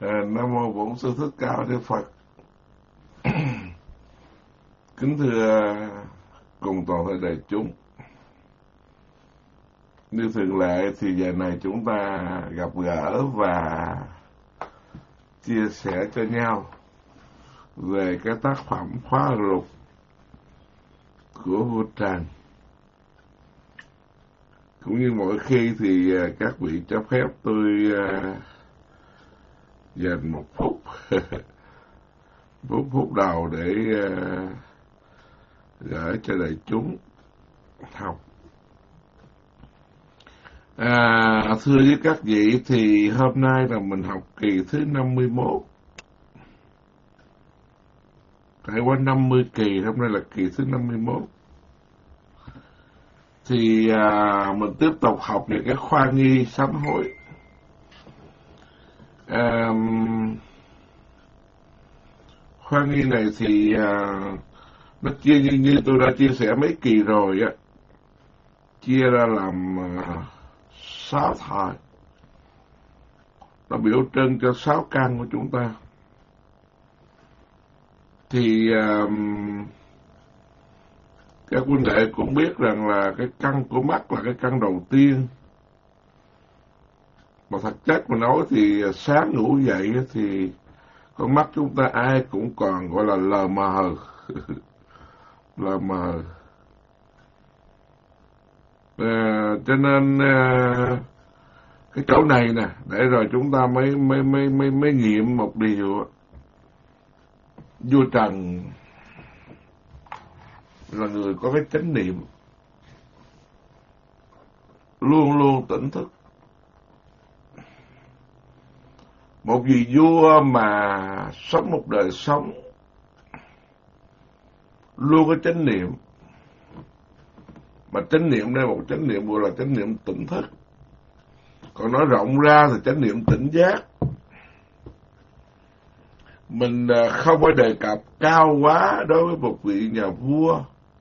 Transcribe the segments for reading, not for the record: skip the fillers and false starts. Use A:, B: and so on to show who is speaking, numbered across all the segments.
A: Nam mô Bổn Sư Thích Ca Mâu Ni Phật. Kính thưa cùng toàn thể đại chúng, như thường lệ thì giờ này chúng ta gặp gỡ và chia sẻ cho nhau về cái tác phẩm Khóa Lục của vua Trần. Cũng như mỗi khi thì các vị cho phép tôi dành một phút phút đầu để gửi cho đại chúng học. Thưa với các vị, thì hôm nay là mình học kỳ thứ 51. Trải qua 50 kỳ, hôm nay là kỳ thứ 51. Thì mình tiếp tục học về cái khoa nghi sám hối. Khoa nghi này thì nó chia như tôi đã chia sẻ mấy kỳ rồi á, chia ra làm 6 thời. Nó biểu trưng cho 6 căn của chúng ta. Thì các huynh đệ cũng biết rằng là cái căn của mắt là cái căn đầu tiên. Mà thật chất mà nói thì sáng ngủ dậy thì con mắt chúng ta ai cũng còn gọi là lờ mờ. Lờ mờ. Cho nên cái chỗ này nè, để rồi chúng ta mới nghiệm một điều. Vua Trần là người có cái chánh niệm, luôn luôn tỉnh thức. Một vị vua mà sống một đời sống luôn có chánh niệm, mà chánh niệm đây một chánh niệm gọi là chánh niệm tỉnh thức. Còn nói rộng ra thì chánh niệm tỉnh giác. Mình không có đề cập cao quá đối với một vị nhà vua.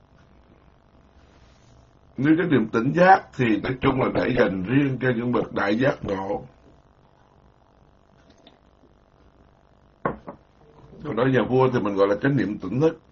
A: Nếu cái niệm tỉnh giác thì nói chung là để dành riêng cho những bậc đại giác ngộ. Còn nói nhà vua thì mình gọi là chánh niệm tỉnh thức.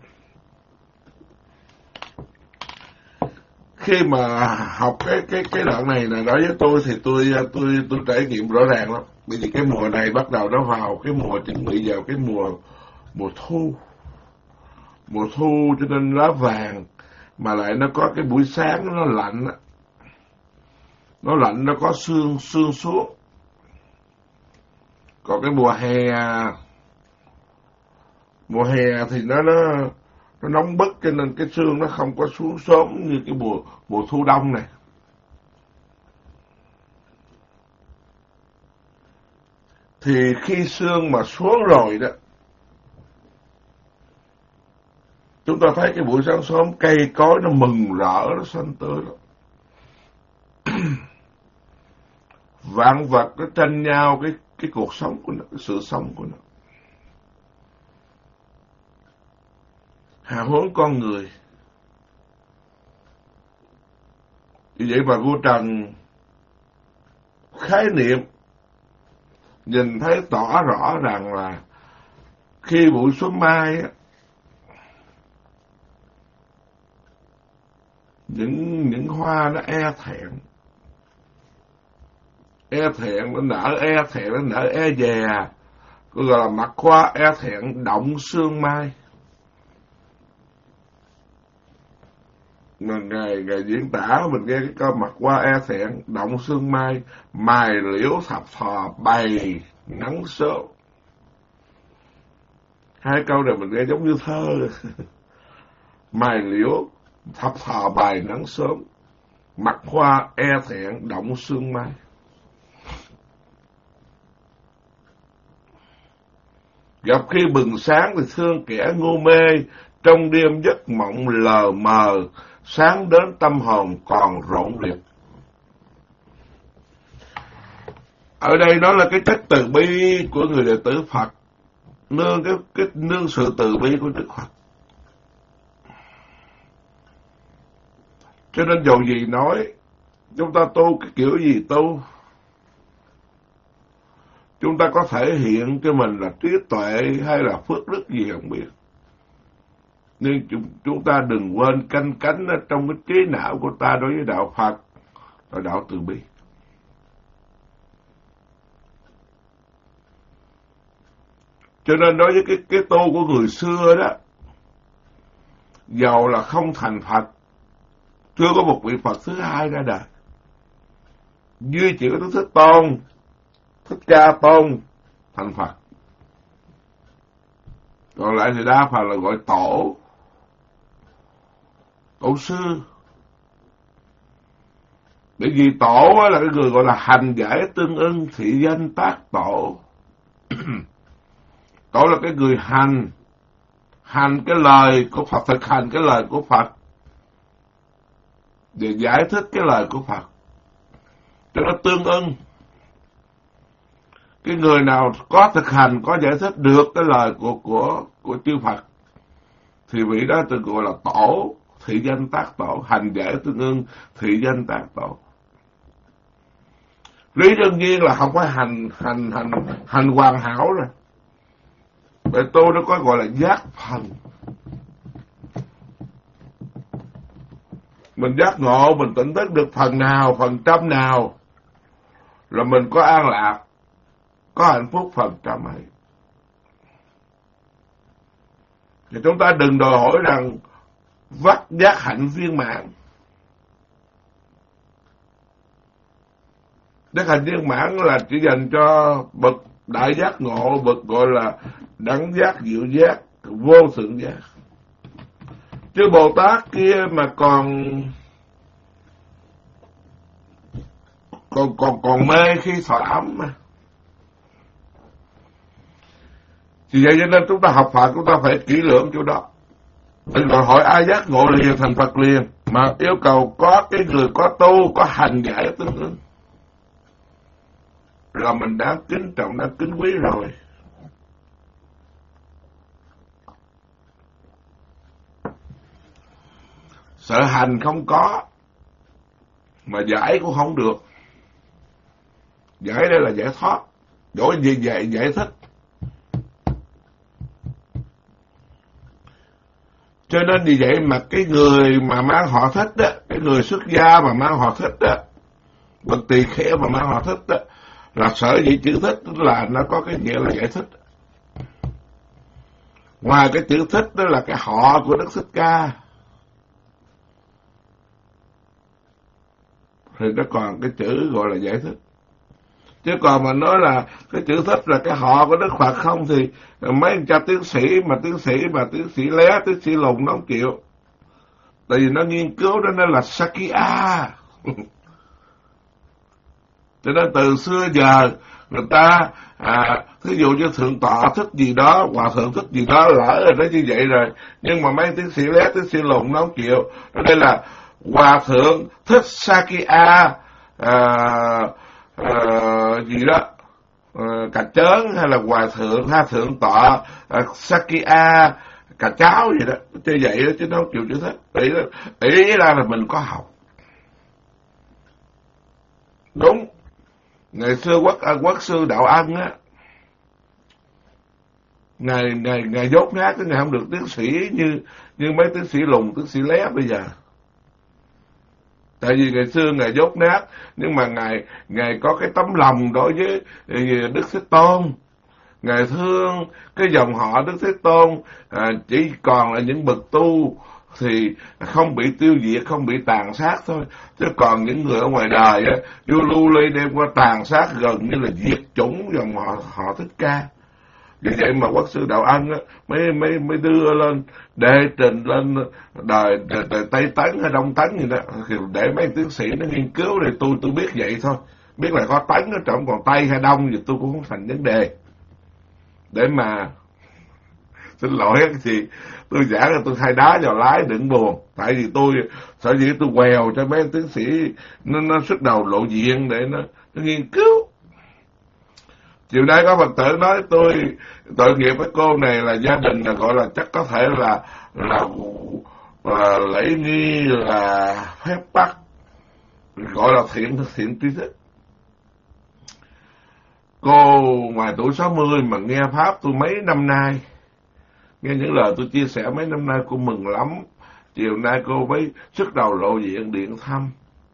A: Khi mà học cái đoạn này là đối với tôi thì tôi trải nghiệm rõ ràng lắm. Bởi vì cái mùa này bắt đầu nó vào cái mùa chuẩn bị vào cái mùa thu. Mùa thu cho nên lá vàng, mà lại nó có cái buổi sáng nó lạnh á. Nó lạnh, nó có sương xuống. Còn cái mùa hè thì nó nóng bức, cho nên cái sương nó không có xuống sớm như cái mùa thu đông này. Thì khi sương mà xuống rồi đó, chúng ta thấy cái buổi sáng sớm cây cối nó mừng rỡ, nó xanh tươi lắm. Vạn vật nó tranh nhau cái cuộc sống của nó, cái sự sống của nó. Hào hứng con người. Vì vậy mà vua Trần khái niệm nhìn thấy tỏ rõ rằng là khi buổi xuân mai á, những hoa nó e thẹn. E thẹn nó nở, e thẹn nó nở, e dè. Gọi là mặt hoa e thẹn động sương mai. Mà Ngài diễn tả mình nghe cái câu mặt hoa e thẹn động sương mai, mài liễu thập thò bày nắng sớm. Hai câu này mình nghe giống như thơ. Mài liễu thập thò bày nắng sớm, mặt hoa e thẹn động sương mai. Gặp khi bừng sáng thì thương kẻ ngu mê, trong đêm giấc mộng lờ mờ, sáng đến tâm hồn còn rộn rịp. Ở đây đó là cái chất từ bi của người đệ tử Phật, nương sự từ bi của Đức Phật. Cho nên dầu gì nói, chúng ta tu cái kiểu gì tu, Chúng ta có thể hiện cho mình là trí tuệ hay là phước đức gì không biết. Nhưng chúng ta đừng quên canh cánh ở trong cái trí não của ta đối với đạo Phật và đạo từ bi. Cho nên đối với cái tu của người xưa đó, dầu là không thành Phật, chưa có một vị Phật thứ hai ra đời, duy chỉ có Đức Thích Tôn, Thích Ca Tôn thành Phật. Còn lại thì đa phần là gọi tổ sư. Bởi vì tổ là cái người gọi là hành giải tương ưng thị danh tác tổ. Tổ là cái người hành cái lời của Phật, thực hành cái lời của Phật để giải thích cái lời của Phật cho nó tương ưng. Cái người nào có thực hành, có giải thích được cái lời của chư Phật thì vị đó tự gọi là tổ, thị danh tác tổ, hành giải tương ưng thị danh tác tổ. Lý đương nhiên là không phải hành hoàn hảo rồi. Bởi tôi nó có gọi là giác phần. Mình giác ngộ, mình tỉnh thức được phần nào, phần trăm nào là mình có an lạc, có hạnh phúc phần trăm ấy. Thì chúng ta đừng đòi hỏi rằng vắt giác hạnh viên mãn. Giác hạnh viên mãn là chỉ dành cho bậc đại giác ngộ, bậc gọi là đẳng giác, diệu giác, vô thượng giác. Chứ Bồ Tát kia mà còn mê khi thọ ẩm mà. Vì vậy cho nên chúng ta học Phật, chúng ta phải kỹ lưỡng chỗ đó. Mình gọi hỏi ai giác ngộ liền thành Phật liền, mà yêu cầu có cái người có tu, có hành giải tương ứng là mình đã kính trọng, đã kính quý rồi. Sợ hành không có, mà giải cũng không được. Giải đây là giải thoát, đổi gì giải thích. Cho nên vì vậy mà cái người mà mang họ Thích đó, cái người xuất gia mà mang họ Thích đó, bậc tỳ kheo mà mang họ Thích đó, là sở dĩ chữ Thích là nó có cái nghĩa là giải thích. Ngoài cái chữ Thích đó là cái họ của Đức Thích Ca, thì nó còn cái chữ gọi là giải thích. Chứ còn mà nói là cái chữ Thích là cái họ của Đức Phật không thì mấy anh cha tiến sĩ tiến sĩ lé, tiến sĩ lùng nó không chịu. Tại vì nó nghiên cứu đó nó là Sakya. Cho nên từ xưa giờ người ta thí dụ như thượng tọa thích gì đó, hòa thượng thích gì đó, lỡ rồi đó như vậy rồi. Nhưng mà mấy tiến sĩ lé, tiến sĩ lùng nó không chịu. Đây là hòa thượng thích Sakya gì đó, cà chớn, hay là hòa thượng thượng tọa Sakya cà cháo gì đó, chứ vậy đó, chứ nó không chịu chữ Thích. Ý ra là mình có học. Đúng. Ngày xưa quốc sư Đạo Ân á, ngày dốt nát, cái ngày không được tiến sĩ như mấy tiến sĩ lùng, tiến sĩ lé bây giờ. Tại vì ngày xưa ngài dốt nát, nhưng mà ngài có cái tấm lòng đối với Đức Thế Tôn. Ngài thương cái dòng họ Đức Thế Tôn, chỉ còn là những bậc tu thì không bị tiêu diệt, không bị tàn sát thôi. Chứ còn những người ở ngoài đời á, vô lưu ly đem qua tàn sát, gần như là diệt chủng dòng họ Thích Ca. Vì vậy mà quốc sư Đạo Ân á, mới đưa lên đệ trình lên đời Tây Tấn hay Đông Tấn gì đó, để mấy tiến sĩ nó nghiên cứu. Thì tôi biết vậy thôi, biết là có Tấn ở trong, còn Tây hay Đông thì tôi cũng không thành vấn đề. Để mà xin lỗi thì tôi giảng là tôi thay đá vào lái, đừng buồn. Tại vì tôi sở dĩ tôi quèo cho mấy tiến sĩ nó xuất đầu lộ diện để nó nghiên cứu. Chiều nay có Phật tử nói tôi tội nghiệp với cô này là gia đình là gọi là chắc có thể là lễ nghi là phép tắc, gọi là thiện tri thức. Cô ngoài tuổi 60 mà nghe Pháp tôi mấy năm nay, nghe những lời tôi chia sẻ mấy năm nay, cô mừng lắm. Chiều nay cô mới sức đầu lộ diện điện thăm.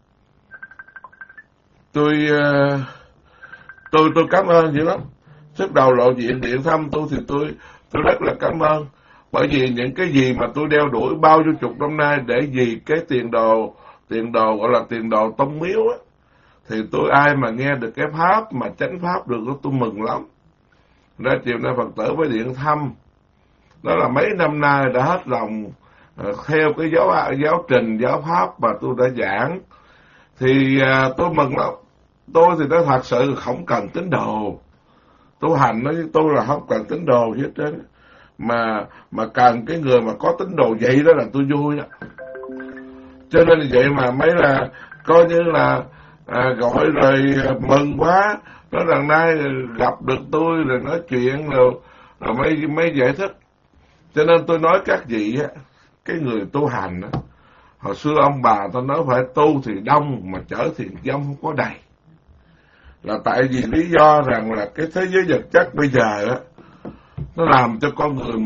A: Tôi cảm ơn dữ lắm. Sức đầu lộ diện điện thăm tôi thì tôi rất là cảm ơn. Bởi vì những cái gì mà tôi đeo đuổi bao nhiêu chục năm nay để vì cái tiền đồ gọi là tiền đồ tông miếu á, thì tôi ai mà nghe được cái pháp mà chánh pháp được tôi mừng lắm. Ra chiều nay Phật tử với điện thăm, đó là mấy năm nay đã hết lòng theo cái giáo trình giáo pháp mà tôi đã giảng, thì tôi mừng lắm. Tôi thì tôi thật sự không cần tín đồ, tu hành nói với tôi là không cần tín đồ gì hết trơn, mà cần cái người mà có tín đồ vậy đó là tôi vui đó. Cho nên vậy mà mấy là coi như là gọi rồi mừng quá, nói rằng nay gặp được tôi rồi nói chuyện rồi mới giải thích. Cho nên tôi nói các vị á, cái người tu hành á, hồi xưa ông bà ta nói phải tu thì đông mà chở thiền dông không có đầy, là tại vì lý do rằng là cái thế giới vật chất bây giờ á, nó làm cho con người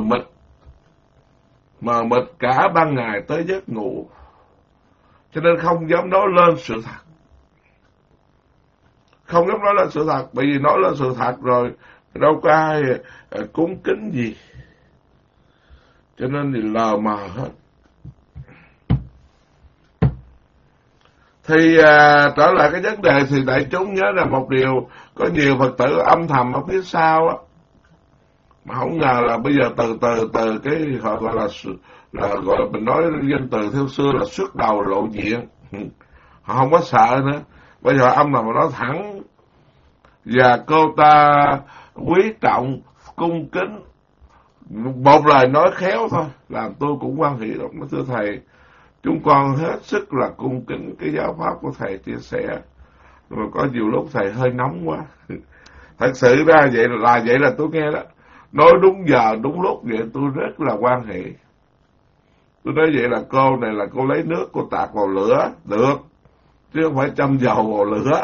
A: mờ mịt cả ban ngày tới giấc ngủ, cho nên không dám nói lên sự thật. Không dám nói lên sự thật, bởi vì nói lên sự thật rồi đâu có ai cúng kính gì, cho nên thì lờ mờ hết. Thì trở lại cái vấn đề thì đại chúng nhớ là một điều, có nhiều Phật tử âm thầm ở phía sau á, mà không ngờ là bây giờ từ cái họ gọi là gọi là mình nói danh từ theo xưa là xuất đầu lộ diện, họ không có sợ nữa. Bây giờ âm thầm mà nói thẳng, và cô ta quý trọng cung kính, một lời nói khéo thôi làm tôi cũng hoan hỷ lắm. Thưa thầy, chúng con hết sức là cung kính cái giáo pháp của thầy chia sẻ, mà có nhiều lúc thầy hơi nóng quá. Thật sự ra vậy là tôi nghe đó, nói đúng giờ đúng lúc vậy tôi rất là hoan hỷ. Tôi nói vậy là cô này là cô lấy nước cô tạt vào lửa được, chứ không phải châm dầu vào lửa.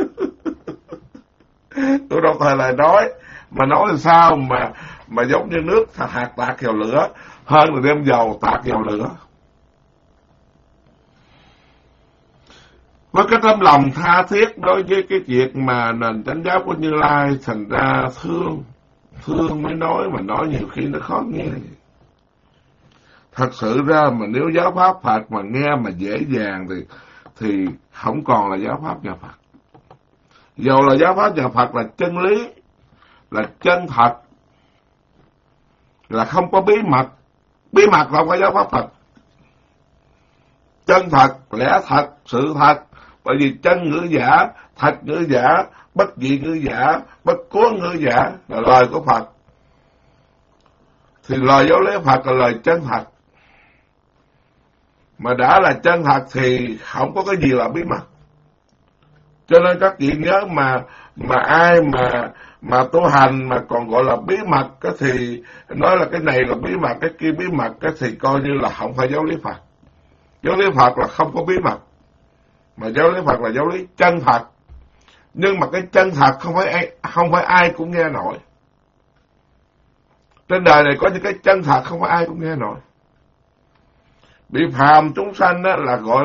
A: Tôi đâu phải là nói, mà nói làm sao mà giống như nước hạt tạt vào lửa hơn là đem dầu tạt vào lửa. Với cái tấm lòng tha thiết đối với cái việc mà nền chánh giáo của Như Lai, thành ra thương mới nói, mà nói nhiều khi nó khó nghe. Thật sự ra mà nếu giáo pháp Phật mà nghe mà dễ dàng thì không còn là giáo pháp nhà Phật. Dù là giáo pháp nhà Phật là chân lý, là chân thật, là không có bí mật. Bí mật là không có giáo pháp Phật. Chân thật, lẽ thật, sự thật. Bởi vì chân ngữ giả, thật ngữ giả, bất dị ngữ giả, bất cố ngữ giả là lời của Phật. Thì lời giáo lý Phật là lời chân thật. Mà đã là chân thật thì không có cái gì là bí mật. Cho nên các vị nhớ mà ai mà tu hành mà còn gọi là bí mật cái thì nói là cái này là bí mật, cái kia bí mật cái thì coi như là không phải giáo lý Phật. Giáo lý Phật là không có bí mật, mà giáo lý Phật là giáo lý chân thật. Nhưng mà cái chân thật không phải ai cũng nghe nổi. Trên đời này có những cái chân thật không phải ai cũng nghe nổi. Bị phàm chúng sanh đó là gọi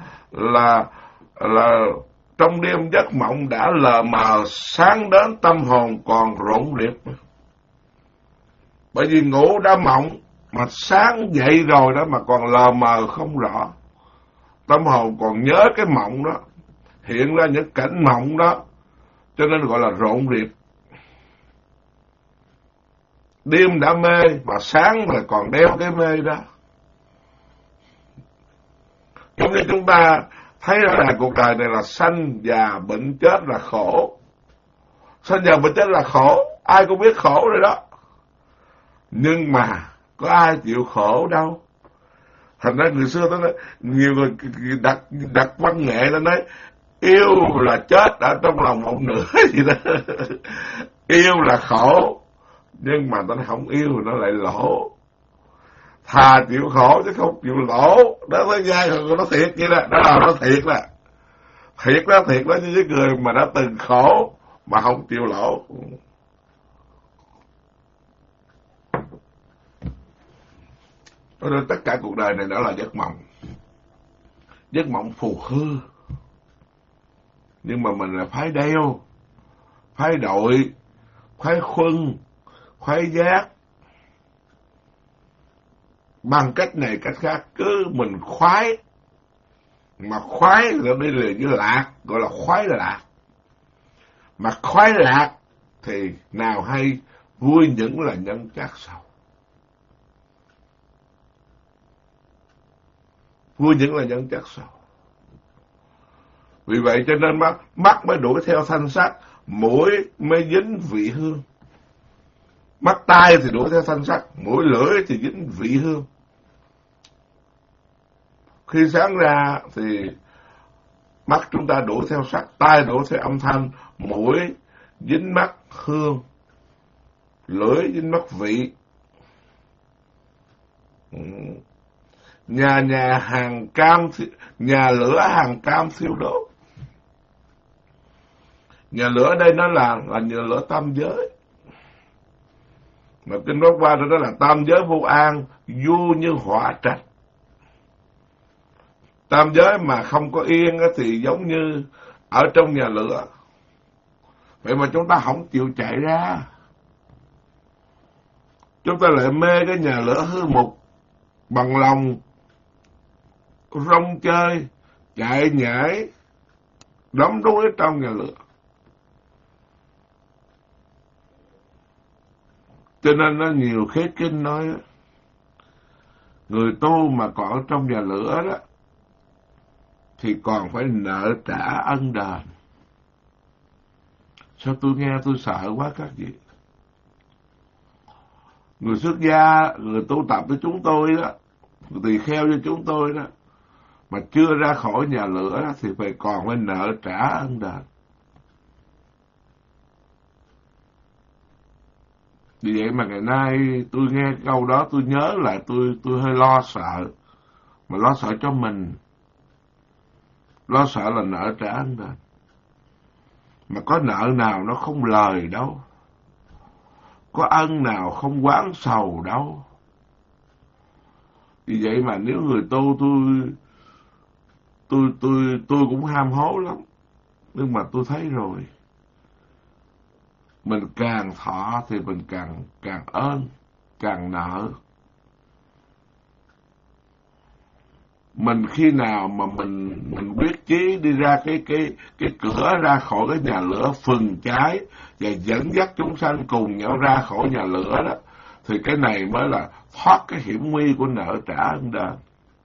A: là trong đêm giấc mộng đã lờ mờ, sáng đến tâm hồn còn rộn rịp. Bởi vì ngủ đã mộng, mà sáng dậy rồi đó mà còn lờ mờ không rõ. Tâm hồn còn nhớ cái mộng đó, hiện ra những cảnh mộng đó, cho nên gọi là rộn rịp. Đêm đã mê, mà sáng rồi còn đeo cái mê đó. Giống như chúng ta thấy là cuộc đời này là sanh già bệnh chết là khổ. Sanh già bệnh chết là khổ, ai cũng biết khổ rồi đó. Nhưng mà có ai chịu khổ đâu. Thành ra người xưa nói, nhiều người đặt văn nghệ nó nói yêu là chết ở trong lòng một nửa gì đó. Yêu là khổ, nhưng mà nó không yêu nó lại lỗ. Thà chịu khổ chứ không chịu lỗ. Đó với ai nó thiệt vậy đó, đó là nó thiệt đó. Thiệt đó như cái người mà đã từng khổ mà không chịu lỗ. Cho nên tất cả cuộc đời này đó là giấc mộng phù hư. Nhưng mà mình là phái đeo, phái đội, phái khuân, phái giác. Bằng cách này cách khác, cứ mình khoái. Mà khoái là đây là như lạc, gọi là khoái lạc. Mà khoái lạc thì nào hay vui những là nhân chát sầu. Vui những là nhân chát sầu. Vì vậy cho nên mắt mới đuổi theo thanh sắc, mũi mới dính vị hương. Mắt tai thì đuổi theo thanh sắc, mũi lưỡi thì dính vị hương. Khi sáng ra thì mắt chúng ta đuổi theo sắc, tai đuổi theo âm thanh, mũi dính mắt hương, lưỡi dính mắt vị. Nhà lửa hàng cam thiêu đốt. Nhà lửa ở đây nó là nhà lửa tam giới. Mà kinh Pháp Hoa đó là tam giới vô an, du như hỏa trạch. Tam giới mà không có yên thì giống như ở trong nhà lửa. Vậy mà chúng ta không chịu chạy ra. Chúng ta lại mê cái nhà lửa hư mục, bằng lòng rong chơi, chạy nhảy, đắm đuối trong nhà lửa. Cho nên nó nhiều khế kinh nói đó, người tu mà còn ở trong nhà lửa đó thì còn phải nợ trả ân đền. Sao tôi nghe tôi sợ quá các vị. Người xuất gia, người tu tập với chúng tôi đó, người tỳ kheo với chúng tôi đó, mà chưa ra khỏi nhà lửa đó, thì còn phải nợ trả ân đền. Vì vậy mà ngày nay tôi nghe câu đó tôi nhớ lại tôi hơi lo sợ. Mà lo sợ cho mình. Lo sợ là nợ trả ân đền. Mà có nợ nào nó không lời đâu. Có ân nào không quán sầu đâu. Vì vậy mà nếu người tu tôi cũng ham hố lắm. Nhưng mà tôi thấy rồi. Mình càng thọ thì mình càng ơn, càng nợ. Mình khi nào mà mình quyết chí đi ra cái cửa ra khỏi cái nhà lửa phừng cháy và dẫn dắt chúng sanh cùng nhau ra khỏi nhà lửa đó, thì cái này mới là thoát cái hiểm nguy của nợ trả ân đền.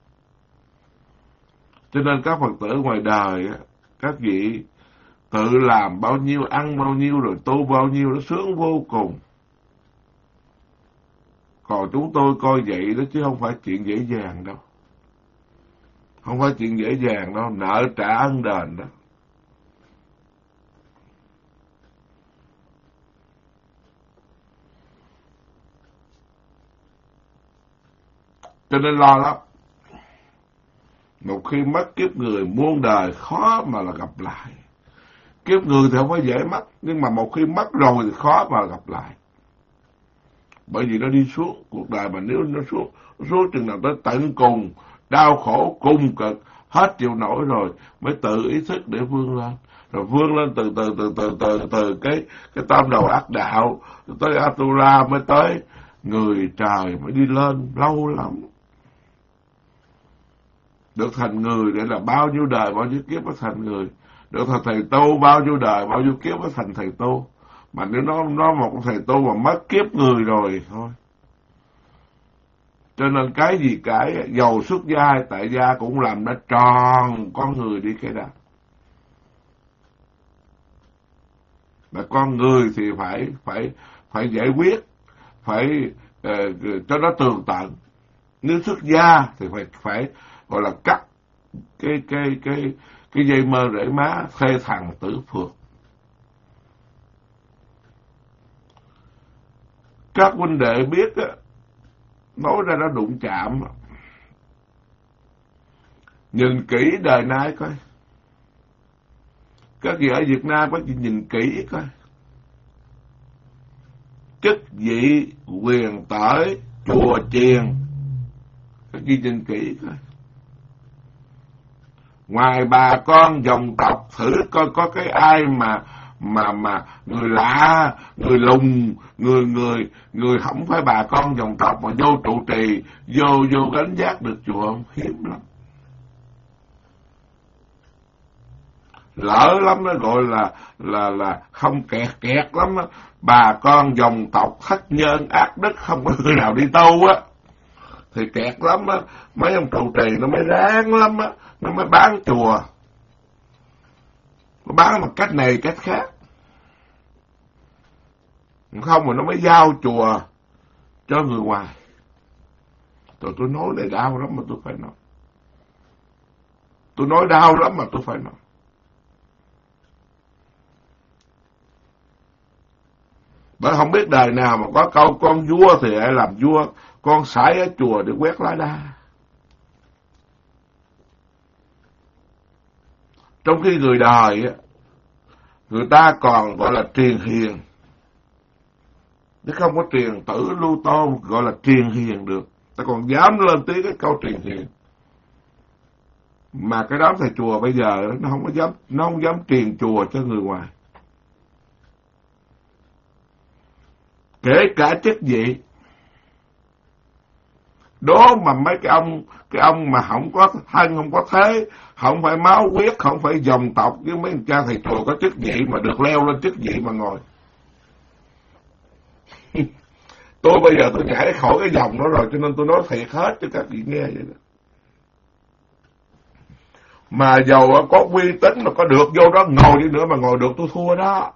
A: Cho nên các Phật tử ngoài đời, các vị tự làm bao nhiêu, ăn bao nhiêu, rồi tu bao nhiêu, nó sướng vô cùng. Còn chúng tôi coi vậy đó chứ không phải chuyện dễ dàng đâu. Không phải chuyện dễ dàng đâu, nợ trả ân đền đó. Cho nên lo lắm. Một khi mất kiếp người, muôn đời khó mà là gặp lại. Kiếp người thì không phải dễ mất, nhưng mà một khi mất rồi thì khó mà gặp lại. Bởi vì nó đi xuống cuộc đời, mà nếu nó xuống chừng nào tới tận cùng, đau khổ cùng cực, hết chịu nổi rồi mới tự ý thức để vươn lên. Rồi vươn lên từ cái tam đầu ác đạo tới Atura, mới tới người trời, mới đi lên lâu lắm. Được thành người để là bao nhiêu đời, bao nhiêu kiếp mới thành người. Được thành thầy tu bao nhiêu đời, bao nhiêu kiếp mới thành thầy tu. Mà nếu nó một thầy tu mà mất kiếp người rồi thôi. Cho nên cái gì cái dầu xuất gia tại gia cũng làm đã tròn con người đi cái đó. Mà con người thì phải giải quyết, phải cho nó tường tận. Nếu xuất gia thì phải gọi là cắt cái dây mơ rễ má, thê thằng tử phược. Các huynh đệ biết á, nói ra nó đụng chạm. Nhìn kỹ đời nay coi. Các vị ở Việt Nam các vị nhìn kỹ coi, chức vị quyền tởi chùa chiền, các vị nhìn kỹ coi. Ngoài bà con dòng tộc thử coi có cái ai mà người lạ, người lùng, người không phải bà con dòng tộc mà vô trụ trì, vô gánh vác được chùa không? Hiếm lắm. Lỡ lắm nó gọi là không kẹt lắm đó. Bà con dòng tộc thất nhân ác đức không có người nào đi tu á thì kẹt lắm á. Mấy ông trụ trì nó mới ráng lắm á, nó mới bán chùa, nó bán bằng cách này cách khác, không mà nó mới giao chùa cho người ngoài. Rồi tôi nói này đau lắm mà tôi phải nói, tôi nói đau lắm mà tôi phải nói. Bởi không biết đời nào mà có câu con vua thì hãy làm vua, con sải ở chùa để quét lá đa. Trong khi người đời á, người ta còn gọi là truyền hiền, chứ không có truyền tử lưu tôn gọi là truyền hiền được. Ta còn dám lên tiếng cái câu truyền hiền. Mà cái đám thầy chùa bây giờ nó không dám truyền chùa cho người ngoài. Kể cả chức vị. Đó mà mấy cái ông mà không có thân, không có thế, không phải máu huyết, không phải dòng tộc, với mấy cha thầy chùa có chức vị mà được leo lên chức vị mà ngồi. Tôi bây giờ tôi nhảy khỏi cái dòng đó rồi, cho nên tôi nói thiệt hết cho các vị nghe vậy đó. Mà dầu có uy tín mà có được vô đó ngồi đi nữa mà ngồi được tôi thua đó.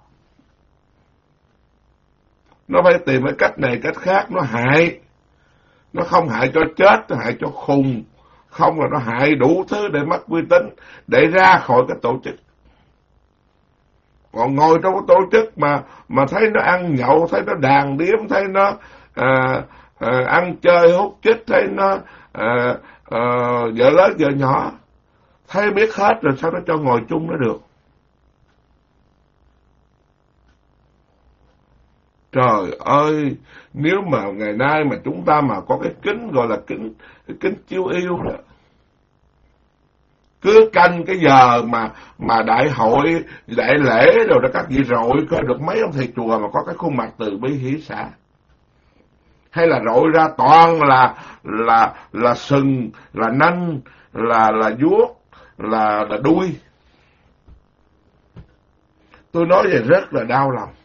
A: Nó phải tìm cái cách này cách khác, nó hại. Nó không hại cho chết, nó hại cho khùng. Không là nó hại đủ thứ để mất uy tín, để ra khỏi cái tổ chức. Còn ngồi trong cái tổ chức mà thấy nó ăn nhậu, thấy nó đàn điếm, thấy nó ăn chơi hút chích, thấy nó vợ lớn vợ nhỏ, thấy biết hết rồi sao nó cho ngồi chung nó được. Trời ơi, nếu mà ngày nay mà chúng ta mà có cái kính gọi là kính chiếu yêu đó, cứ canh cái giờ mà đại hội, đại lễ rồi đó các vị rọi coi được mấy ông thầy chùa mà có cái khuôn mặt từ bi hỷ xả. Hay là rọi ra toàn là sừng, là nanh, là vuốt, là đuôi. Tôi nói vậy rất là đau lòng.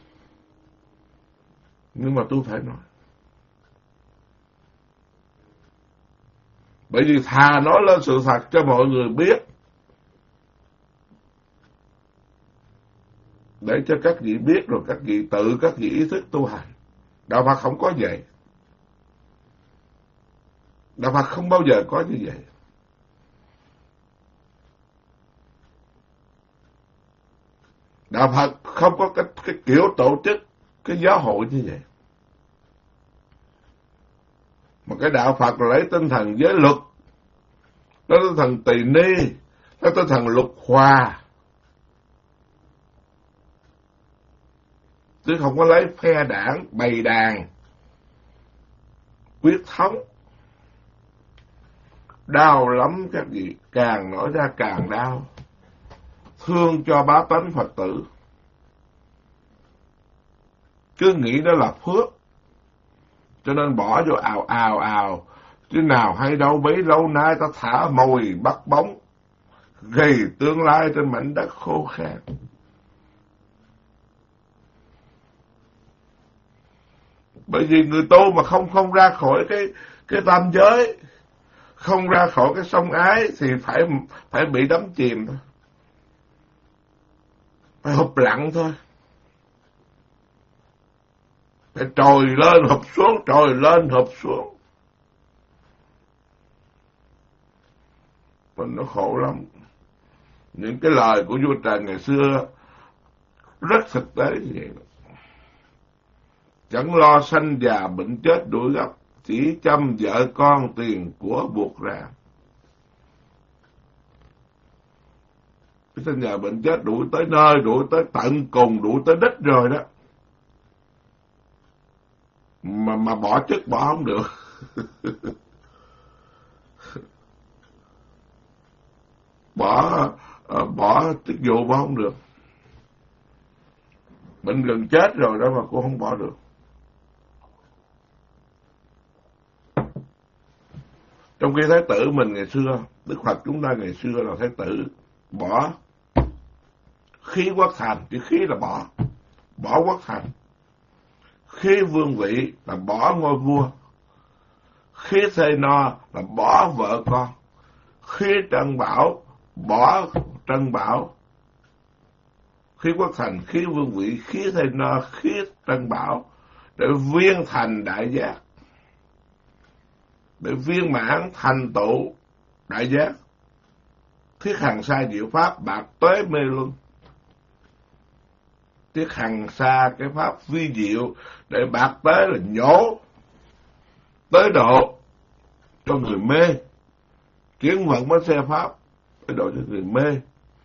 A: Nhưng mà tôi phải nói. Bởi vì thà nói lên sự thật cho mọi người biết, để cho các vị biết rồi các vị ý thức tu hành. Đạo Phật không có vậy. Đạo Phật không bao giờ có như vậy. Đạo Phật không có cái kiểu tổ chức, cái giáo hội như vậy. Mà cái đạo Phật là lấy tinh thần giới luật, lấy tinh thần tỳ ni, lấy tinh thần luật hòa, chứ không có lấy phe đảng, bày đàn, quyết thống. Đau lắm các vị, càng nói ra càng đau. Thương cho bá tánh Phật tử. Cứ nghĩ đó là phước, cho nên bỏ vô ào. Chứ nào hay đâu bấy lâu nay ta thả mồi bắt bóng, gây tương lai trên mảnh đất khô khan. Bởi vì người tu mà không ra khỏi cái tam giới, không ra khỏi cái sông ái thì phải bị đắm chìm thôi. Phải hụp lặng thôi. Phải trồi lên hụp xuống, trồi lên hụp xuống. Mình nó khổ lắm. Những cái lời của vua Trần ngày xưa rất thực tế như vậy. Chẳng lo sanh già bệnh chết đuổi gấp, chỉ chăm vợ con tiền của buộc ra. cái sinh nhờ bệnh chết đuổi tới nơi, đuổi tới tận cùng, đuổi tới đích rồi đó. Mà bỏ chức bỏ không được. Bỏ chức vụ bỏ không được. Bệnh gần chết rồi đó mà cô không bỏ được. Trong khi Thái tử mình ngày xưa, Đức Phật chúng ta ngày xưa là Thái tử bỏ khí quốc thành, chữ khí là bỏ quốc thành. Khí vương vị là bỏ ngôi vua. Khí thê no là bỏ vợ con. Khí trân bảo bỏ trân bảo. Khí quốc thành, khí vương vị, khí thê no, khí trân bảo, để viên thành đại giác, để viên mãn thành tựu đại giác. Thiết hằng sa diệu pháp, bạc tuế mê luân. Thiết hằng sa cái pháp vi diệu để bạc tế là nhổ tới độ cho người mê. Kiến vận mới xe pháp tới độ cho người mê.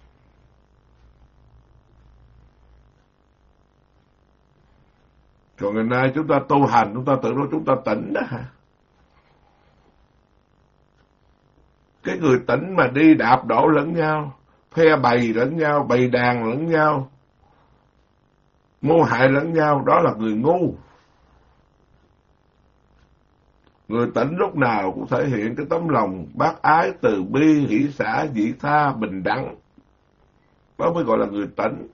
A: Còn ngày nay chúng ta tu hành, chúng ta tự nói chúng ta tỉnh đó hả? Cái người tỉnh mà đi đạp đổ lẫn nhau, phe bày lẫn nhau, bày đàn lẫn nhau, mưu hại lẫn nhau, đó là người ngu. Người tỉnh lúc nào cũng thể hiện cái tấm lòng bác ái, từ bi, hỷ xả, vị tha, bình đẳng. Đó mới gọi là người tỉnh.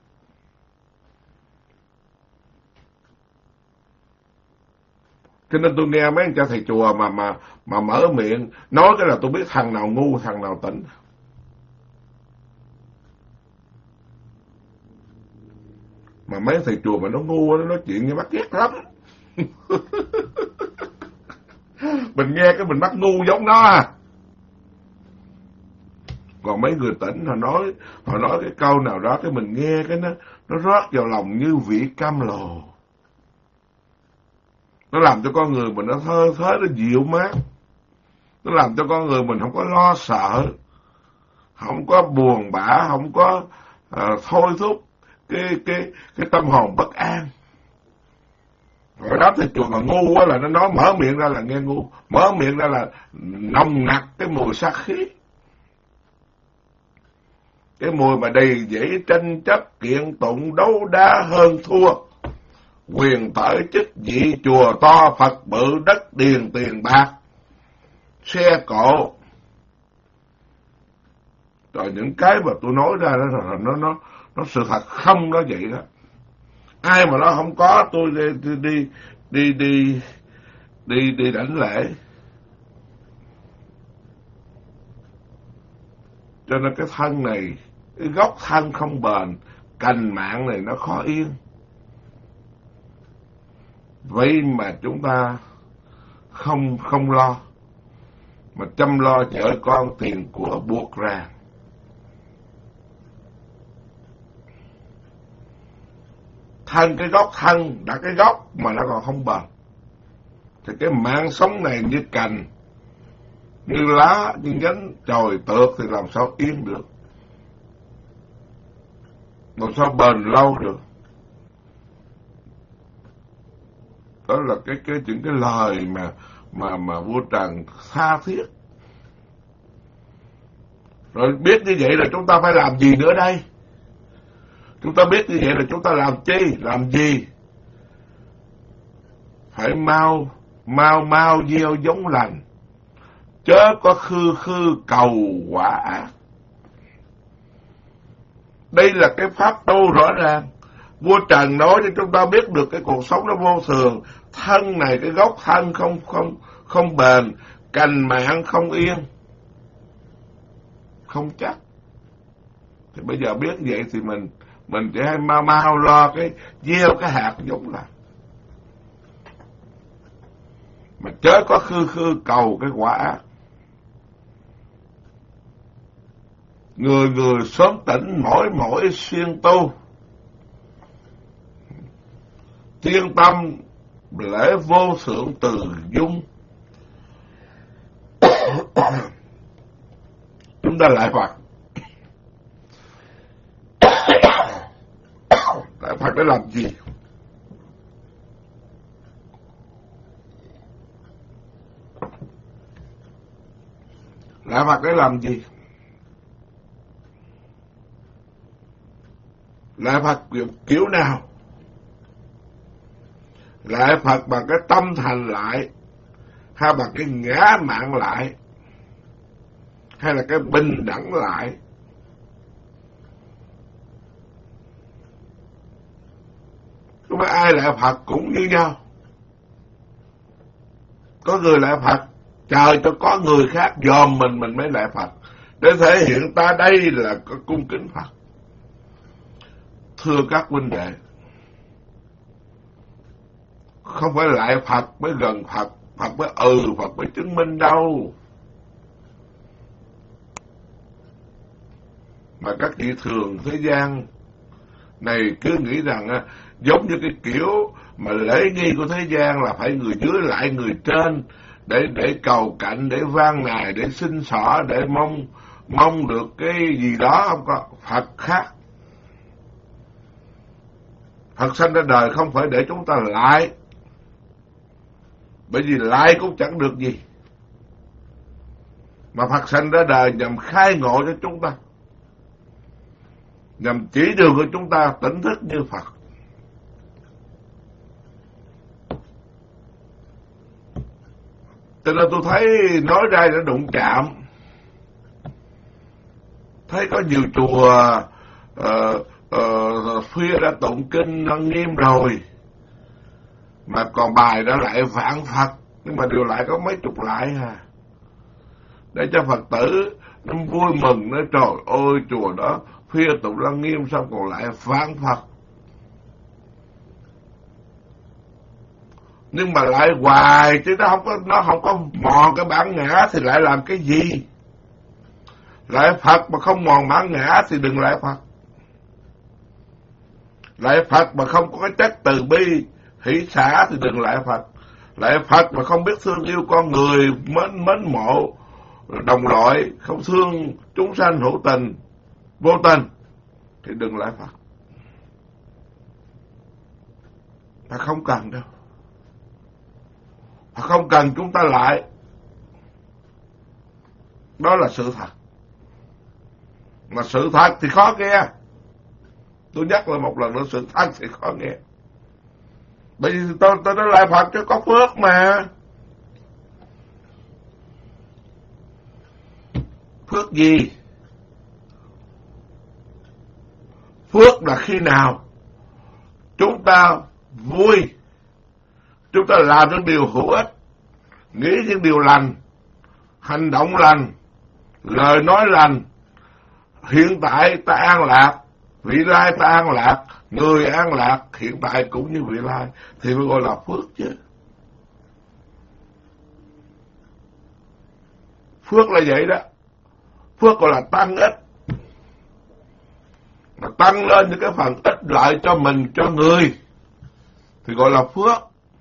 A: Cho nên tôi nghe mấy anh cha thầy chùa mà mở miệng nói cái là tôi biết thằng nào ngu, thằng nào tỉnh. Mà mấy thầy chùa mà nó ngu, nó nói chuyện như mắc ghét lắm. Mình nghe cái mình mắc ngu giống nó à. Còn mấy người tỉnh họ nói cái câu nào đó cái mình nghe cái nó rót vào lòng như vị cam lồ. Nó làm cho con người mình nó thơ thới, nó dịu mát. Nó làm cho con người mình không có lo sợ, không có buồn bã, không có thôi thúc cái tâm hồn bất an. Rồi đó thì chùa mà ngu quá là nó nói mở miệng ra là nghe ngu, mở miệng ra là nồng nặc cái mùi sát khí. Cái mùi mà đầy dẫy tranh chấp, kiện tụng, đấu đá, hơn thua, quyền tởi chức vị, chùa to, Phật bự, đất điền, tiền bạc, xe cộ. Rồi những cái mà tôi nói ra đó là nó sự thật không nó vậy đó. Ai mà nó không có tôi đi đảnh lễ. Cho nên cái thân này, cái gốc thân không bền, cành mạng này nó khó yên. Vậy mà chúng ta không lo, mà chăm lo chở con tiền của buộc ra. Thân cái gốc thân đã cái gốc mà nó còn không bền, thì cái mạng sống này như cành, như lá, như nhánh chồi tược thì làm sao yên được, làm sao bền lâu được. Đó là những cái lời mà vua Trần tha thiết. Rồi biết như vậy là chúng ta phải làm gì nữa đây? Chúng ta biết như vậy là chúng ta làm chi, làm gì? Phải mau gieo giống lành, chớ có khư cầu quả ác. Đây là cái pháp tu rõ ràng. Vua Trần nói cho chúng ta biết được cái cuộc sống nó vô thường. Thân này, cái gốc thân không bền, cành mạng không yên, không chắc. Thì bây giờ biết vậy thì mình chỉ hay mau lo cái gieo cái hạt giống là. Mà chớ có khư cầu cái quả ác. Người sớm tỉnh, mỗi xuyên tu. Thiên tâm lễ vô thượng từ dung. Chúng ta lại Phật. Lại Phật để làm gì? Lại Phật để làm gì? Lại Phật kiểu nào? Lại Phật bằng cái tâm thành lại, hay bằng cái ngã mạn lại, hay là cái bình đẳng lại? Không phải ai lại Phật cũng như nhau. Có người lại Phật chờ cho có người khác dòm mình mới lại Phật, để thể hiện ta đây là có cung kính Phật. Thưa các huynh đệ, không phải lại Phật mới gần Phật, Phật mới Phật mới chứng minh đâu. Mà các vị thường thế gian này cứ nghĩ rằng giống như cái kiểu mà lễ nghi của thế gian là phải người dưới lại người trên, để cầu cạnh, để van nài, để xin xỏ, để mong được cái gì đó. Không có. Phật khác. Phật sanh ra đời không phải để chúng ta lại, bởi vì lại cũng chẳng được gì, mà Phật sanh ra đời nhằm khai ngộ cho chúng ta, nhằm chỉ đường của chúng ta tỉnh thức như Phật. Cho nên tôi thấy nói ra đã đụng chạm. Thấy có nhiều chùa khuya đã tụng kinh Lăng Nghiêm rồi, mà còn bài đã lại vạn Phật, nhưng mà điều lại có mấy chục lại để cho Phật tử nó vui mừng, nói trời ơi chùa đó khuya tụng Lăng Nghiêm xong còn lại vạn Phật. Nhưng mà lại hoài chứ nó không có mòn cái bản ngã thì lại làm cái gì? Lại Phật mà không mòn bản ngã thì đừng lại Phật. Lại Phật mà không có cái chất từ bi hỷ xả thì đừng lại Phật. Lại Phật mà không biết thương yêu con người, mến mộ đồng loại, không thương chúng sanh hữu tình vô tình thì đừng lại Phật. Phật không cần đâu. Phật không cần chúng ta lại. Đó là sự thật. Mà sự thật thì khó nghe. Tôi nhắc lại một lần nữa, sự thật thì khó nghe. Bởi vì tôi nói lại Phật cho có phước mà. Phước gì? Phước là khi nào chúng ta vui, chúng ta làm những điều hữu ích, nghĩ những điều lành, hành động lành, lời nói lành, hiện tại ta an lạc, vị lai ta an lạc, người an lạc hiện tại cũng như vị lai, thì mới gọi là phước chứ. Phước là vậy đó. Phước gọi là tăng ích, mà tăng lên những cái phần ích lợi cho mình, cho người thì gọi là phước.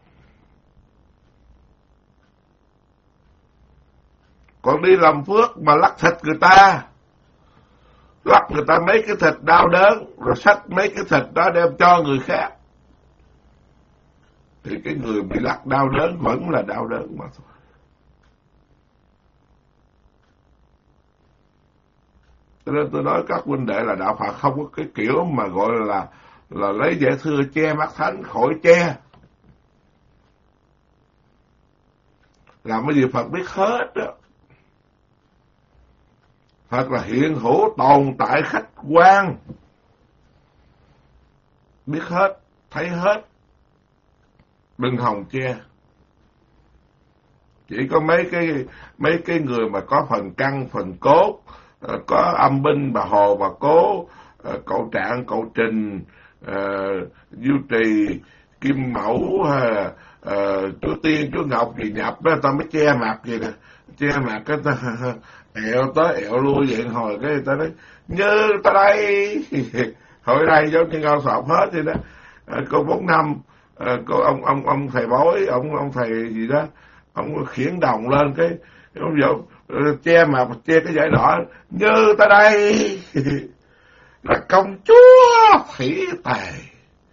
A: Còn đi làm phước mà lắc thịt người ta, lắc người ta mấy cái thịt đau đớn, rồi xách mấy cái thịt đó đem cho người khác, thì cái người bị lắc đau đớn vẫn là đau đớn mà thôi. Cho nên tôi nói các huynh đệ là đạo Phật không có cái kiểu mà gọi là lấy dễ thưa che mắt thánh, khỏi che. Làm cái gì Phật biết hết đó. Phật là hiện hữu tồn tại khách quan, biết hết, thấy hết, đừng hòng che. Chỉ có mấy cái người mà có phần căn, phần cốt, có âm binh, bà Hồ, bà Cố, cậu Trạng, cậu Trình, Du Trì, Kim Mẫu, chú Tiên, chú Ngọc gì nhập đó, ta mới che mặt vậy nè. Che mặt cái ta ẹo tới ẹo lui vậy, hồi cái người ta nói như ta đây. Hồi đây giống như ngao sọp hết vậy đó. Cô 4 năm, cô ông thầy bói, ông thầy gì đó, ông khiển đồng lên cái ông vô che mặt, che cái dải đỏ như ta đây. Là công chúa Thủy Tề.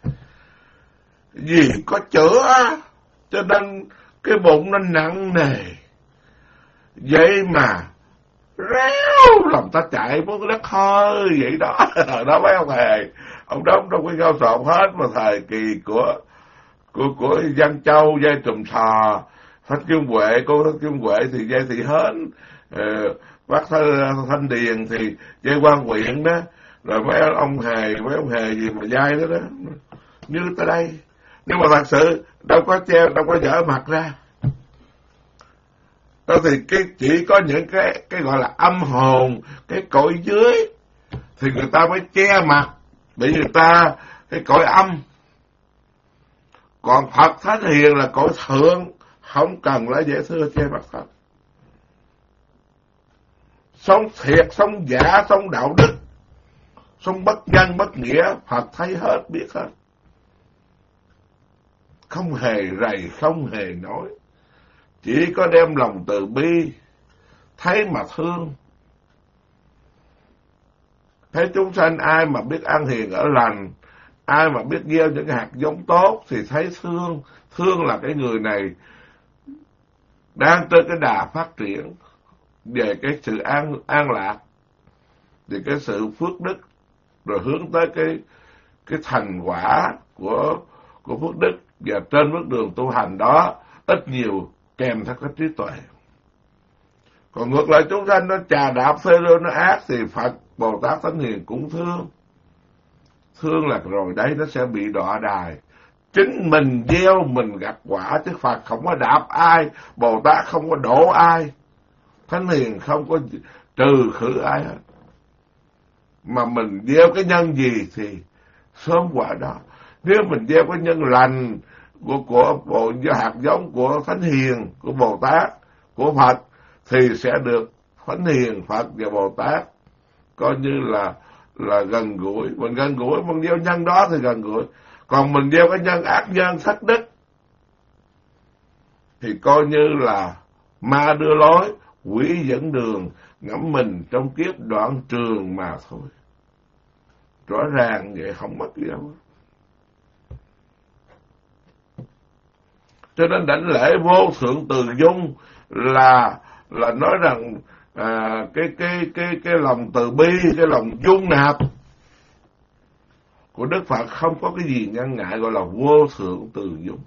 A: vì có chữa, cho nên cái bụng nó nặng nề. Vậy mà réo làm ta chạy muốn cái đất hơi vậy đó. Đó mấy ông hề, ông đóng trong cái cao sộp hết mà thời kỳ của Văn Châu, dây Trùm Sò, Thanh Kim Huệ, cô Thanh Kim Huệ thì dây Thị Hến, bác Thanh Điền thì dây Quan Quyện đó, rồi mấy ông hề gì mà dai đó đó, như tới đây. Nhưng mà thật sự đâu có dở mặt ra. Đó thì chỉ có những cái gọi là âm hồn, cái cõi dưới thì người ta mới che mặt, bị người ta cái cõi âm. Còn Phật Thánh Hiền là cõi thượng, không cần lá dễ xưa che mặt Phật. Sống thiệt, sống giả, sống đạo đức, sống bất nhân bất nghĩa, Phật thấy hết, biết hết. Không hề rầy, không hề nói, chỉ có đem lòng từ bi, thấy mà thương. Thấy chúng sanh ai mà biết ăn hiền ở lành, ai mà biết gieo những hạt giống tốt thì thấy thương. Thương là cái người này đang trên cái đà phát triển về cái sự an lạc, về cái sự phước đức, rồi hướng tới cái thành quả của phước đức, và trên bước đường tu hành đó ít nhiều kèm theo cái trí tuệ. Còn ngược lại chúng sanh nó chà đạp phê rơ nó ác thì Phật Bồ Tát Thánh Hiền cũng thương. Thương là rồi đấy nó sẽ bị đọa đài. Chính mình gieo mình gặt quả, chứ Phật không có đạp ai, Bồ Tát không có đổ ai, Thánh Hiền không có trừ khử ai hết. Mà mình gieo cái nhân gì thì sớm quả đó. Nếu mình gieo cái nhân lành của hạt giống của Thánh Hiền, của Bồ Tát, của Phật thì sẽ được Thánh Hiền, Phật và Bồ Tát coi như là gần gũi. Mình gần gũi, mình gieo nhân đó thì gần gũi. Còn mình gieo cái nhân ác nhân thất đức thì coi như là ma đưa lối, quỷ dẫn đường, ngẫm mình trong kiếp đoạn trường mà thôi. Rõ ràng vậy, không mất gì đâu. Cho nên đảnh lễ vô thượng từ dung là nói rằng cái lòng từ bi, cái lòng dung nạp của Đức Phật không có cái gì ngăn ngại, gọi là vô thượng từ dung.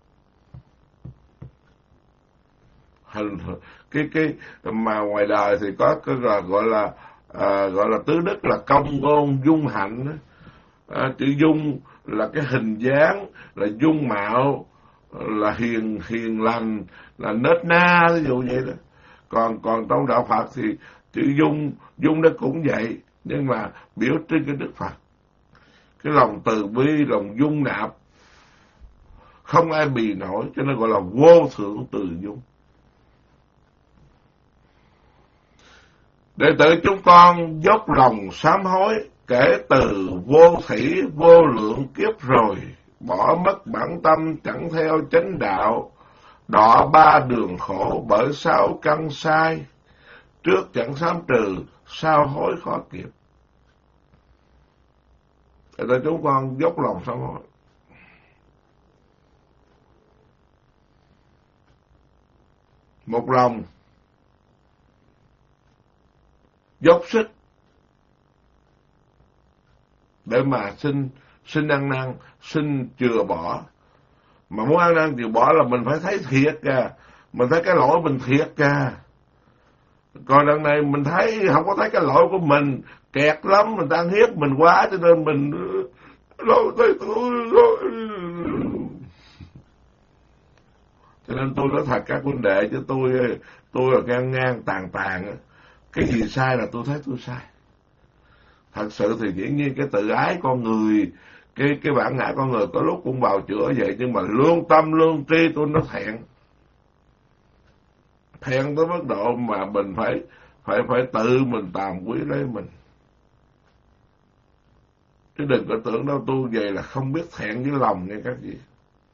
A: Cái mà ngoài đời thì có cái gọi là tứ đức là công ngôn dung hạnh. Chữ dung là cái hình dáng, là dung mạo, là hiền lành, là nết na, ví dụ vậy đó. Còn trong đạo Phật thì chữ dung nó cũng vậy, nhưng mà biểu trưng cái Đức Phật, cái lòng từ bi, lòng dung nạp, không ai bì nổi, cho nên gọi là vô thượng từ dung. Đệ tử chúng con dốc lòng sám hối, kể từ vô thủy vô lượng kiếp rồi, bỏ mất bản tâm chẳng theo chánh đạo, đọa ba đường khổ bởi 6 căn sai, trước chẳng sám trừ, sau hối khó kịp. Đệ tử chúng con dốc lòng sám hối. Một lòng dốc sức để mà xin ăn năn, xin chừa bỏ. Mà muốn ăn năn chừa bỏ là mình phải thấy thiệt kìa, mình thấy cái lỗi mình thiệt kìa. Còn đằng này mình thấy không có thấy cái lỗi của mình, kẹt lắm, mình đang hiếp mình quá, cho nên mình lỗi tới tôi. Cho nên tôi nói thật các huynh đệ, chứ tôi là ngang tàn. Cái gì sai là tôi thấy tôi sai. Thật sự thì dĩ nhiên cái tự ái con người, cái bản ngã con người có lúc cũng bào chữa vậy, nhưng mà lương tâm lương tri tôi nó thẹn tới mức độ mà mình phải tự mình tàm quý lấy mình. Chứ đừng có tưởng đâu tôi vậy là không biết thẹn với lòng nghe các vị.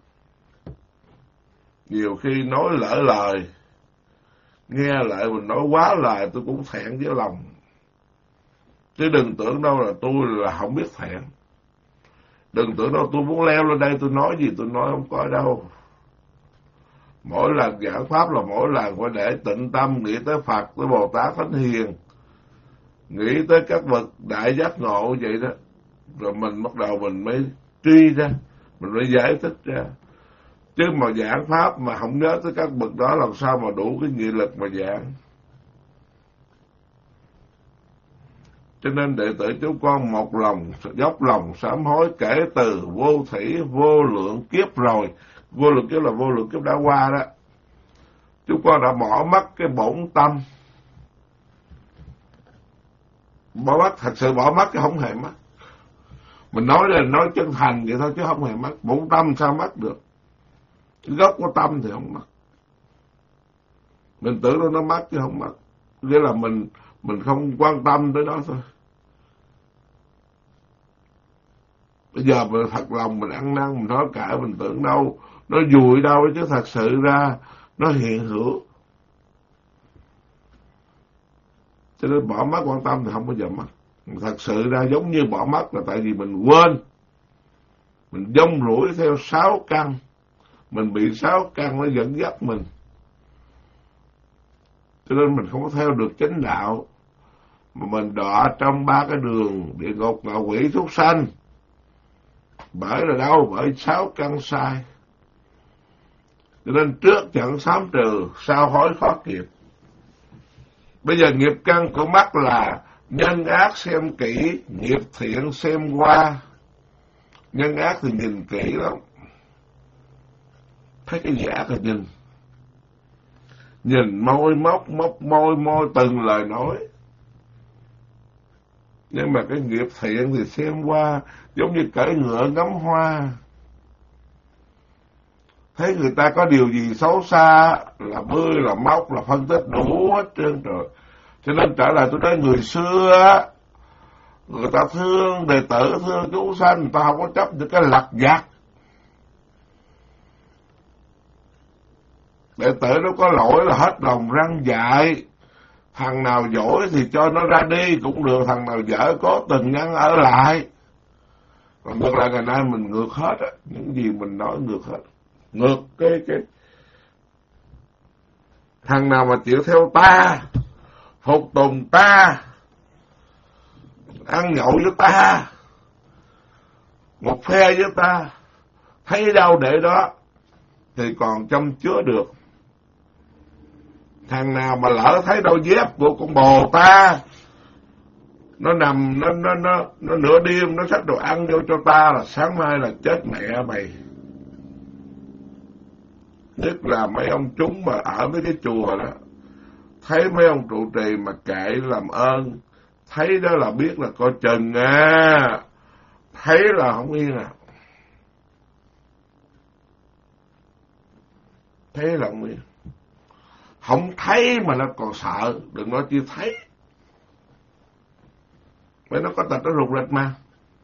A: Nhiều khi nói lỡ lời, nghe lại mình nói quá lời tôi cũng thẹn với lòng. Chứ đừng tưởng đâu là tôi là không biết thẹn. Đừng tưởng đâu tôi muốn leo lên đây tôi nói gì tôi nói, không có đâu. Mỗi lần giảng pháp là mỗi lần phải để tịnh tâm nghĩ tới Phật, tới Bồ Tát Thánh Hiền, nghĩ tới các bậc đại giác ngộ vậy đó, rồi mình bắt đầu mình mới truy ra, mình mới giải thích ra. Chứ mà giảng pháp mà không nhớ tới các bậc đó làm sao mà đủ cái nghị lực mà giảng. Cho nên đệ tử chúng con một lòng dốc lòng sám hối kể từ vô thủy vô lượng kiếp rồi. Vô lượng kiếp là vô lượng kiếp đã qua đó. Chúng con đã bỏ mất cái bổn tâm. Bỏ mất, thật sự bỏ mất chứ không hề mất. Mình nói là nói chân thành vậy thôi chứ không hề mất. Bổn tâm sao mất được? Cái gốc của tâm thì không mất. Mình tưởng nó mất chứ không mất. Nghĩa là mình không quan tâm tới nó thôi. Bây giờ mình thật lòng mình ăn năn, mình nói cãi, mình tưởng đâu nó vùi đâu chứ thật sự ra nó hiện hữu. Cho nên bỏ mất quan tâm thì không bao giờ mất. Thật sự ra giống như bỏ mất là tại vì mình quên. Mình dông rủi theo 6 căn. Mình bị 6 căn nó dẫn dắt mình. Cho nên mình không có theo được chánh đạo. Mà mình đọa trong 3 cái đường địa ngục, ngạ quỷ, súc sanh. Bởi là đâu? Bởi 6 căn sai. Cho nên trước chẳng sám trừ, sau hối khó kịp. Bây giờ nghiệp căn của mắt là nhân ác xem kỹ, nghiệp thiện xem qua. Nhân ác thì nhìn kỹ lắm. Thấy cái giả thì nhìn. Nhìn môi móc, móc môi từng lời nói. Nhưng mà cái nghiệp thiện thì xem qua, giống như cưỡi ngựa ngắm hoa. Thấy người ta có điều gì xấu xa là bươi, là móc, là phân tích đủ hết trơn rồi. Cho nên trở lại tôi nói người xưa, người ta thương đệ tử, thương chúng sanh, người ta không có chấp những cái lặt vặt. Đệ tử nó có lỗi là hết lòng răn dạy. Thằng nào giỏi thì cho nó ra đi cũng được, thằng nào dở có tình ngăn ở lại. Còn ngược lại ngày nay mình ngược hết á, những gì mình nói ngược hết. Ngược cái thằng nào mà chịu theo ta, phục tùng ta, ăn nhậu với ta, một phe với ta, thấy đâu để đó thì còn chăm chứa được. Thằng nào mà lỡ thấy đôi dép của con bồ ta, nó nằm, nó nửa đêm nó xách đồ ăn vô cho ta là sáng mai là chết mẹ mày. Nhất là mấy ông chúng mà ở mấy cái chùa đó, thấy mấy ông trụ trì mà kệ làm ơn, thấy đó là biết là coi chừng à, thấy là không yên à. Thấy là không yên. Không thấy mà nó còn sợ, đừng nói chi thấy. Bởi nó có tật nó rụt rịch mà.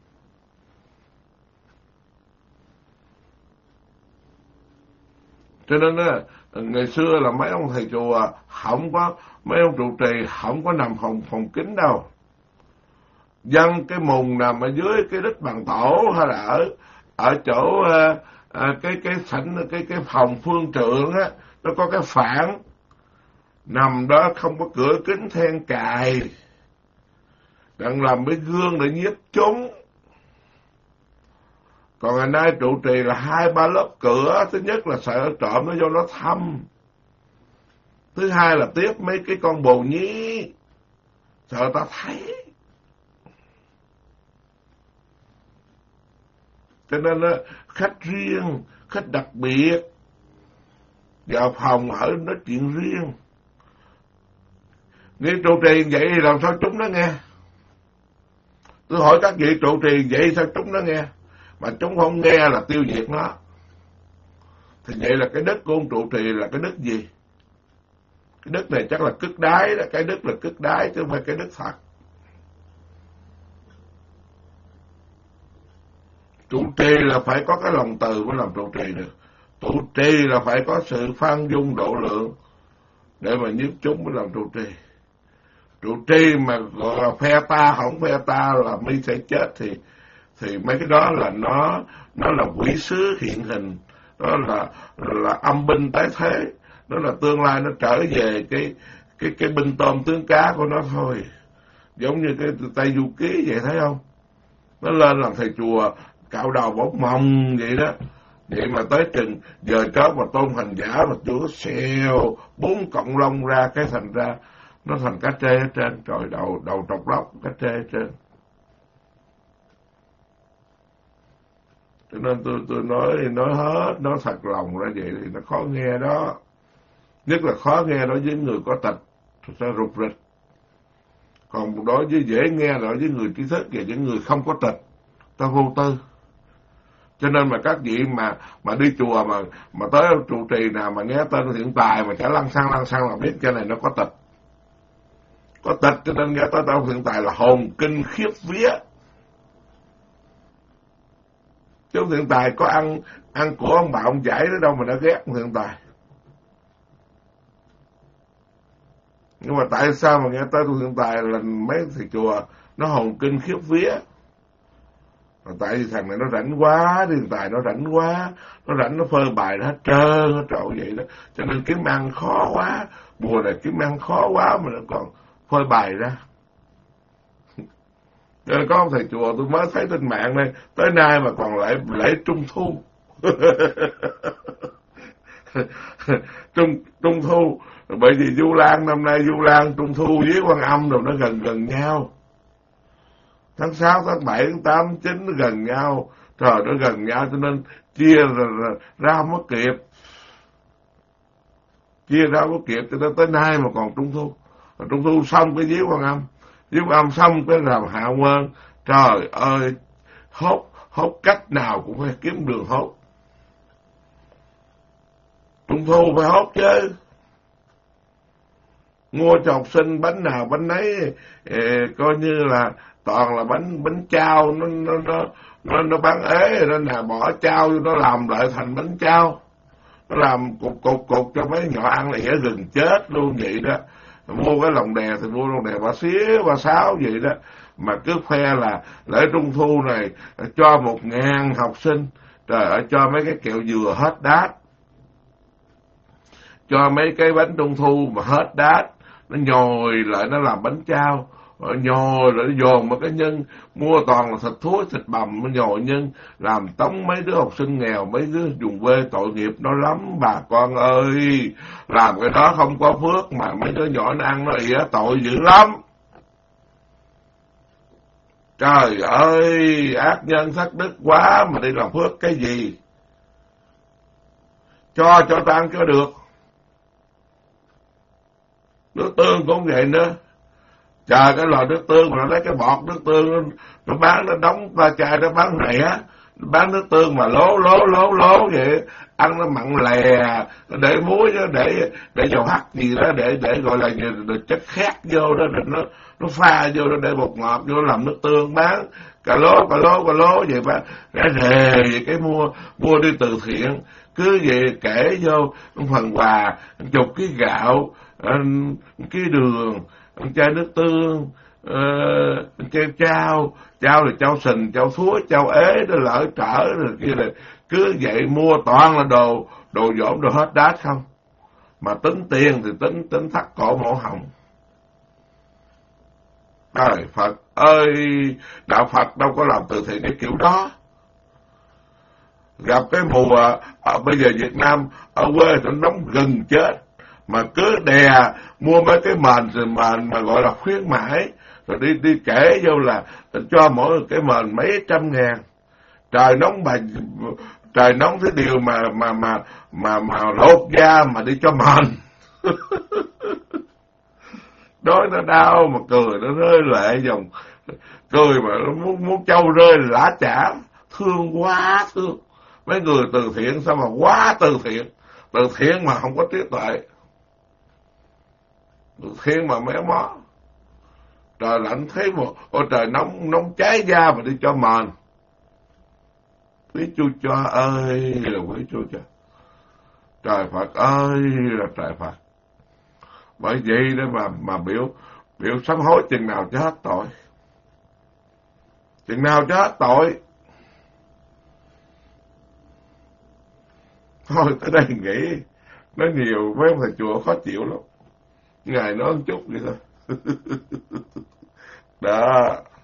A: Cho nên á, ngày xưa là mấy ông thầy chùa không có, mấy ông trụ trì không có nằm phòng kín đâu. Dân cái mùng nằm ở dưới cái đít bằng tổ, hay là ở chỗ cái sảnh, cái phòng phương trượng á, nó có cái phản. Nằm đó không có cửa kính then cài, đang làm cái gương để nhiếp chúng. Còn ngày nay trụ trì là 2-3 lớp cửa. Thứ nhất là sợ trộm nó vô nó thăm. Thứ hai là tiếp mấy cái con bồ nhí, sợ ta thấy. Cho nên khách riêng, khách đặc biệt vào phòng ở nói chuyện riêng. Nếu trụ trì vậy thì làm sao chúng nó nghe? Tôi hỏi các vị trụ trì vậy sao chúng nó nghe? Mà chúng không nghe là tiêu diệt nó. Thì vậy là cái đất của ông trụ trì là cái đất gì? Cái đất này chắc là cứt đáy đó. Cái đất là cứt đáy chứ không phải cái đất thật. Trụ trì là phải có cái lòng từ mới làm trụ trì được. Trụ trì là phải có sự khoan dung độ lượng để mà nhiếp chúng mới làm trụ trì. Trụ trì mà gọi là phe ta không phe ta là mi sẽ chết thì thì mấy cái đó là nó là quỷ sứ hiện hình, đó là âm binh tái thế, đó là tương lai nó trở về cái binh tôm tướng cá của nó thôi. Giống như cái Tây Du Ký vậy, thấy không? Nó lên làm thầy chùa cạo đầu bốc mông vậy đó. Vậy mà tới chừng giờ chót mà tôn hành giả mà chúa xèo 4 cọng lông ra, cái thành ra nó thành cá trê hết trơn. Trời, đầu trọc lóc cá trê hết trơn. Cho nên tôi nói hết, nói thật lòng ra vậy thì nó khó nghe đó. Nhất là khó nghe đối với người có tật, sẽ rụt rịch. Còn đối với dễ nghe đối với người trí thức và những người không có tật, ta vô tư. Cho nên mà các vị mà đi chùa mà tới trụ trì nào mà nghe tên hiện tài mà chả lăng xăng là biết cái này nó có tật. Có tật cho nên nghe tới tên hiện tài là hồn kinh khiếp vía. Chứ hiện tài có ăn của ông bà ông giải đó đâu mà đã ghét hiện tài. Nhưng mà tại sao mà nghe tới hiện tài là mấy thầy chùa nó hồn kinh khiếp vía? Tại vì thằng này nó rảnh quá, hiện tài nó rảnh quá, nó rảnh nó phơi bài nó hết trơn hết trội vậy đó. Cho nên kiếm ăn khó quá, mùa này kiếm ăn khó quá mà nó còn phơi bài ra. Cho nên có ông thầy chùa tôi mới thấy trên mạng đây, tới nay mà còn lại lễ Trung Thu. Trung Thu, bởi vì Vu Lan năm nay Vu Lan Trung Thu với Quan Âm rồi nó gần nhau. Tháng 6, tháng 7, tháng 8, tháng 9 nó gần nhau. Trời, nó gần nhau cho nên chia ra không có kịp. Chia ra không có kịp cho nên tới nay mà còn Trung Thu. Trung Thu xong cái giếng Quan Âm. Giếng Quan Âm xong cái làm Hạ Quân. Trời ơi, hốt cách nào cũng phải kiếm đường hốt. Trung Thu phải hốt chứ. Mua cho học sinh bánh nào bánh nấy, coi như là toàn là bánh chao, nó bán ế rồi nên là bỏ chao vô nó làm lại thành bánh chao, nó làm cục cho mấy nhỏ ăn là ỉa gừng chết luôn vậy đó. Mua cái lồng đè thì mua lồng đè ba xía ba sáu vậy đó, mà cứ khoe là lễ Trung Thu này cho 1.000 học sinh. Trời ơi, cho mấy cái kẹo dừa hết đát, cho mấy cái bánh Trung Thu mà hết đát, nó nhồi lại nó làm bánh chao, nhồi lại nó dồn mà cái nhân mua toàn là thịt thúi thịt bằm, nó nhồi nhân làm tống mấy đứa học sinh nghèo, mấy đứa vùng quê tội nghiệp nó lắm bà con ơi. Làm cái đó không có phước mà mấy đứa nhỏ nó ăn nó ỉa tội dữ lắm. Trời ơi, ác nhân thất đức quá mà đi làm phước cái gì. Cho ta ăn cho được. Nước tương cũng vậy nữa. Trời, cái loại nước tương mà nó lấy cái bọt nước tương nó bán, nó đóng ba chai nó bán rẻ, nó bán nước tương mà lố vậy, ăn nó mặn lè, để muối đó, để dầu hắc gì đó, để gọi là chất khét vô đó, nó pha vô đó, để bột ngọt vô làm nước tương bán cà lố vậy ba rẻ rề vậy. Cái mua đi từ thiện cứ vậy kể vô phần quà, chục cái gạo, cái đường, chai nước tương, chai chao là chao sình, chao thúa, chao ế, nó lỡ trở rồi kia là cứ vậy mua toàn là đồ dỗm đồ hết đát không. Mà tính tiền thì tính thắt cổ mổ hồng. Trời Phật ơi, đạo Phật đâu có làm từ thiện cái kiểu đó. Gặp cái mùa bây giờ Việt Nam ở quê nó nóng gần chết, mà cứ đè mua mấy cái mền mà gọi là khuyến mãi, rồi đi kể vô là cho mỗi cái mền mấy trăm ngàn. Trời nóng cái điều mà lột da mà đi cho mền. Đói nó đau mà cười nó rơi lệ dòng, cười mà nó muốn trâu rơi lã chả. Thương quá thương. Mấy người từ thiện sao mà quá từ thiện mà không có trí tuệ, từ thiện mà méo mó. Trời lạnh thấy ôi trời nóng cháy da mà đi cho mền. Quý chú cho ơi là quý chú cho. Trời Phật ơi là trời Phật. Bởi vậy đó mà biểu sám hối chừng nào cho hết tội. Chừng nào cho hết tội. Thôi tới đây nghỉ, nói nhiều mấy ông thầy chùa khó chịu lắm, ngài nói một chút vậy thôi. Đó.